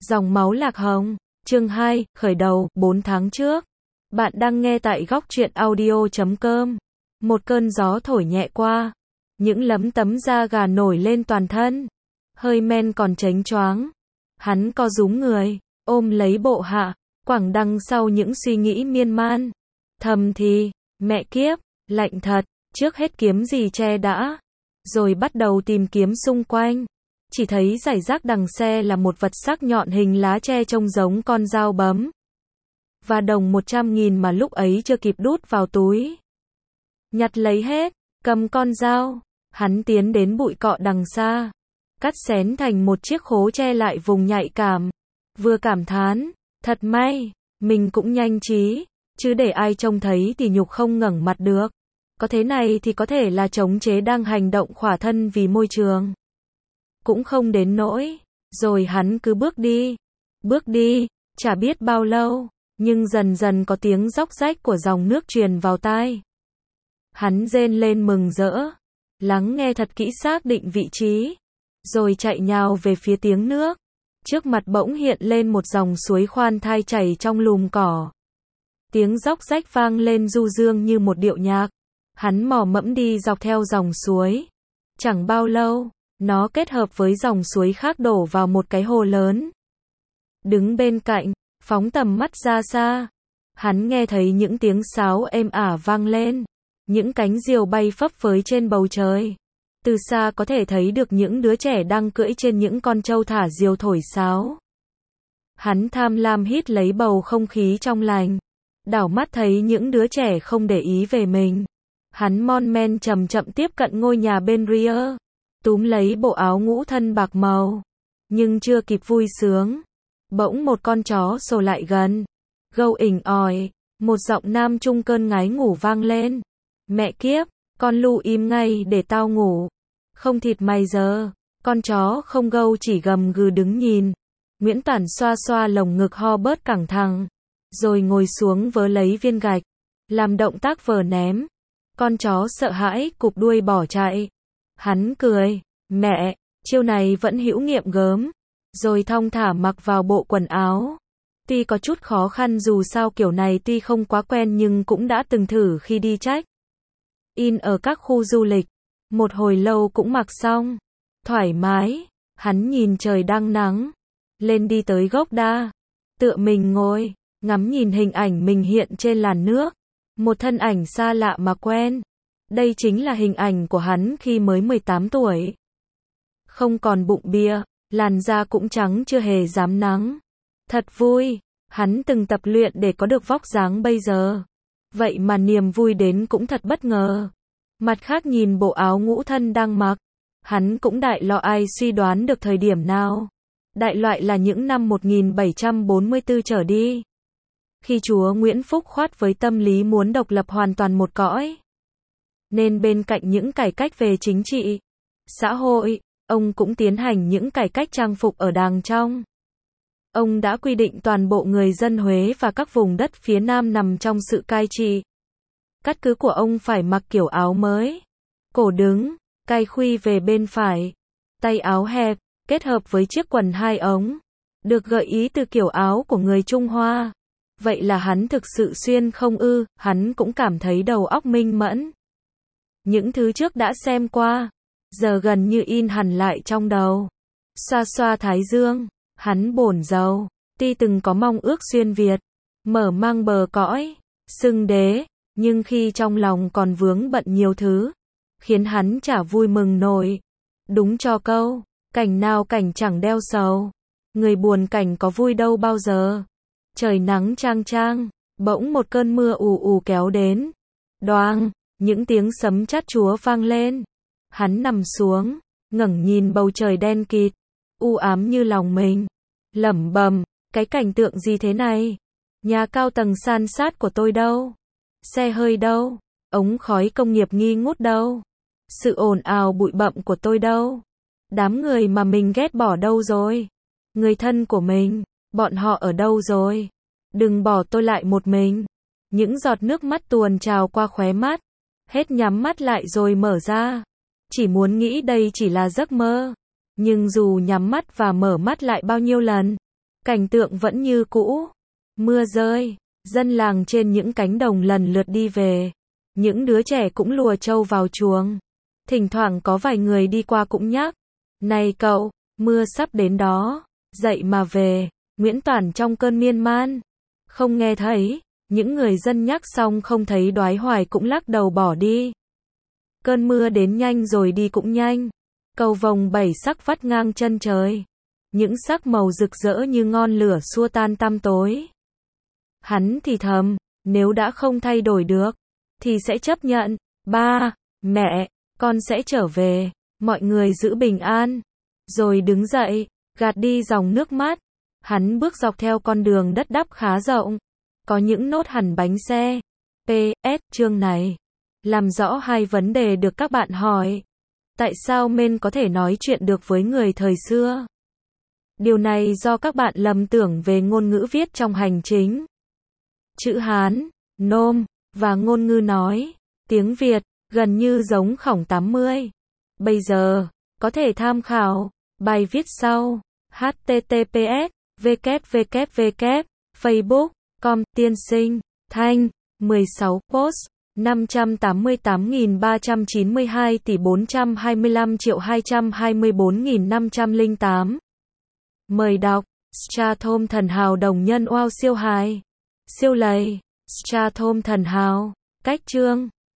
Dòng máu lạc hồng, chương 2, khởi đầu, 4 tháng trước. Bạn đang nghe tại góc truyện audio.com. Một cơn gió thổi nhẹ qua, những lấm tấm da gà nổi lên toàn thân. Hơi men còn chánh choáng. Hắn co rúm người, ôm lấy bộ hạ, quẳng đằng sau những suy nghĩ miên man. Thầm thì, mẹ kiếp, lạnh thật, trước hết kiếm gì che đã. Rồi bắt đầu tìm kiếm xung quanh. Chỉ thấy rải rác đằng xe là một vật sắc nhọn hình lá tre trông giống con dao bấm. Và đồng 100.000 mà lúc ấy chưa kịp đút vào túi. Nhặt lấy hết, cầm con dao, hắn tiến đến bụi cọ đằng xa. Cắt xén thành một chiếc khố che lại vùng nhạy cảm. Vừa cảm thán, thật may, mình cũng nhanh trí, chứ để ai trông thấy thì nhục không ngẩng mặt được. Có thế này thì có thể là chống chế đang hành động khỏa thân vì môi trường. Cũng không đến nỗi, rồi hắn cứ bước đi, chả biết bao lâu, nhưng dần dần có tiếng róc rách của dòng nước truyền vào tai. Hắn rên lên mừng rỡ, lắng nghe thật kỹ xác định vị trí, rồi chạy nhào về phía tiếng nước. Trước mặt bỗng hiện lên một dòng suối khoan thai chảy trong lùm cỏ. Tiếng róc rách vang lên du dương như một điệu nhạc. Hắn mò mẫm đi dọc theo dòng suối. Chẳng bao lâu, nó kết hợp với dòng suối khác đổ vào một cái hồ lớn. Đứng bên cạnh, phóng tầm mắt ra xa, hắn nghe thấy những tiếng sáo êm ả vang lên, những cánh diều bay phấp phới trên bầu trời. Từ xa có thể thấy được những đứa trẻ đang cưỡi trên những con trâu thả diều thổi sáo. Hắn tham lam hít lấy bầu không khí trong lành, đảo mắt thấy những đứa trẻ không để ý về mình. Hắn mon men chậm chậm tiếp cận ngôi nhà bên ria, túm lấy bộ áo ngũ thân bạc màu. Nhưng chưa kịp vui sướng, bỗng một con chó sồ lại gần, gâu ỉnh ỏi, một giọng nam trung cơn ngái ngủ vang lên. Mẹ kiếp, con lu im ngay để tao ngủ. Không thịt mày giờ. Con chó không gâu chỉ gầm gừ đứng nhìn. Nguyễn Toản xoa xoa lồng ngực ho bớt căng thẳng, rồi ngồi xuống vớ lấy viên gạch, làm động tác vờ ném. Con chó sợ hãi cụp đuôi bỏ chạy. Hắn cười, mẹ, chiêu này vẫn hữu nghiệm gớm. Rồi thong thả mặc vào bộ quần áo. Tuy có chút khó khăn dù sao kiểu này tuy không quá quen nhưng cũng đã từng thử khi đi check in ở các khu du lịch. Một hồi lâu cũng mặc xong. Thoải mái, hắn nhìn trời đang nắng. Lên đi tới gốc đa. Tựa mình ngồi, ngắm nhìn hình ảnh mình hiện trên làn nước. Một thân ảnh xa lạ mà quen. Đây chính là hình ảnh của hắn khi mới 18 tuổi. Không còn bụng bia, làn da cũng trắng chưa hề dám nắng. Thật vui, hắn từng tập luyện để có được vóc dáng bây giờ. Vậy mà niềm vui đến cũng thật bất ngờ. Mặt khác nhìn bộ áo ngũ thân đang mặc, hắn cũng đại loại ai suy đoán được thời điểm nào. Đại loại là những năm 1744 trở đi. Khi chúa Nguyễn Phúc khoát với tâm lý muốn độc lập hoàn toàn một cõi. Nên bên cạnh những cải cách về chính trị, xã hội, ông cũng tiến hành những cải cách trang phục ở đàng trong. Ông đã quy định toàn bộ người dân Huế và các vùng đất phía Nam nằm trong sự cai trị. Cát cứ của ông phải mặc kiểu áo mới. Cổ đứng, cai khuy về bên phải. Tay áo hẹp, kết hợp với chiếc quần 2 ống. Được gợi ý từ kiểu áo của người Trung Hoa. Vậy là hắn thực sự xuyên không ư, hắn cũng cảm thấy đầu óc minh mẫn. Những thứ trước đã xem qua, giờ gần như in hẳn lại trong đầu. Xoa xoa thái dương, hắn bổn giàu, tuy từng có mong ước xuyên Việt, mở mang bờ cõi, xưng đế, nhưng khi trong lòng còn vướng bận nhiều thứ, khiến hắn chả vui mừng nổi. Đúng cho câu, cảnh nào cảnh chẳng đeo sầu, người buồn cảnh có vui đâu bao giờ. Trời nắng chang chang, bỗng một cơn mưa ù ù kéo đến. Đoàng, những tiếng sấm chát chúa vang lên. Hắn nằm xuống, ngẩng nhìn bầu trời đen kịt, u ám như lòng mình. Lẩm bẩm, cái cảnh tượng gì thế này? Nhà cao tầng san sát của tôi đâu? Xe hơi đâu? Ống khói công nghiệp nghi ngút đâu? Sự ồn ào bụi bặm của tôi đâu? Đám người mà mình ghét bỏ đâu rồi? Người thân của mình, bọn họ ở đâu rồi? Đừng bỏ tôi lại một mình. Những giọt nước mắt tuôn trào qua khóe mắt. Hết nhắm mắt lại rồi mở ra. Chỉ muốn nghĩ đây chỉ là giấc mơ. Nhưng dù nhắm mắt và mở mắt lại bao nhiêu lần, Cảnh tượng vẫn như cũ. Mưa rơi, dân làng trên những cánh đồng lần lượt đi về. Những đứa trẻ cũng lùa trâu vào chuồng. Thỉnh thoảng có vài người đi qua cũng nhắc. Này cậu, mưa sắp đến đó. Dậy mà về. Nguyễn Toản trong cơn miên man. Không nghe thấy. Những người dân nhắc xong không thấy đoái hoài cũng lắc đầu bỏ đi. Cơn mưa đến nhanh rồi đi cũng nhanh. Cầu vồng 7 sắc vắt ngang chân trời. Những sắc màu rực rỡ như ngọn lửa xua tan tăm tối. Hắn thì thầm, nếu đã không thay đổi được, thì sẽ chấp nhận. Ba, mẹ, con sẽ trở về. Mọi người giữ bình an. Rồi đứng dậy, gạt đi dòng nước mắt. Hắn bước dọc theo con đường đất đắp khá rộng. Có những nốt hằn bánh xe. PS, chương này làm rõ hai vấn đề được các bạn hỏi. Tại sao men có thể nói chuyện được với người thời xưa? Điều này do các bạn lầm tưởng về ngôn ngữ viết trong hành chính. Chữ Hán, nôm, và ngôn ngữ nói, tiếng Việt, gần như giống khổng 80. Bây giờ, có thể tham khảo bài viết sau. https www facebook.com tiên sinh Thanh 16 post 588.392 tỷ 425.224.508. Mời đọc. Strathom thần hào đồng nhân wow siêu hài. Siêu lầy. Strathom thần hào. Cách chương.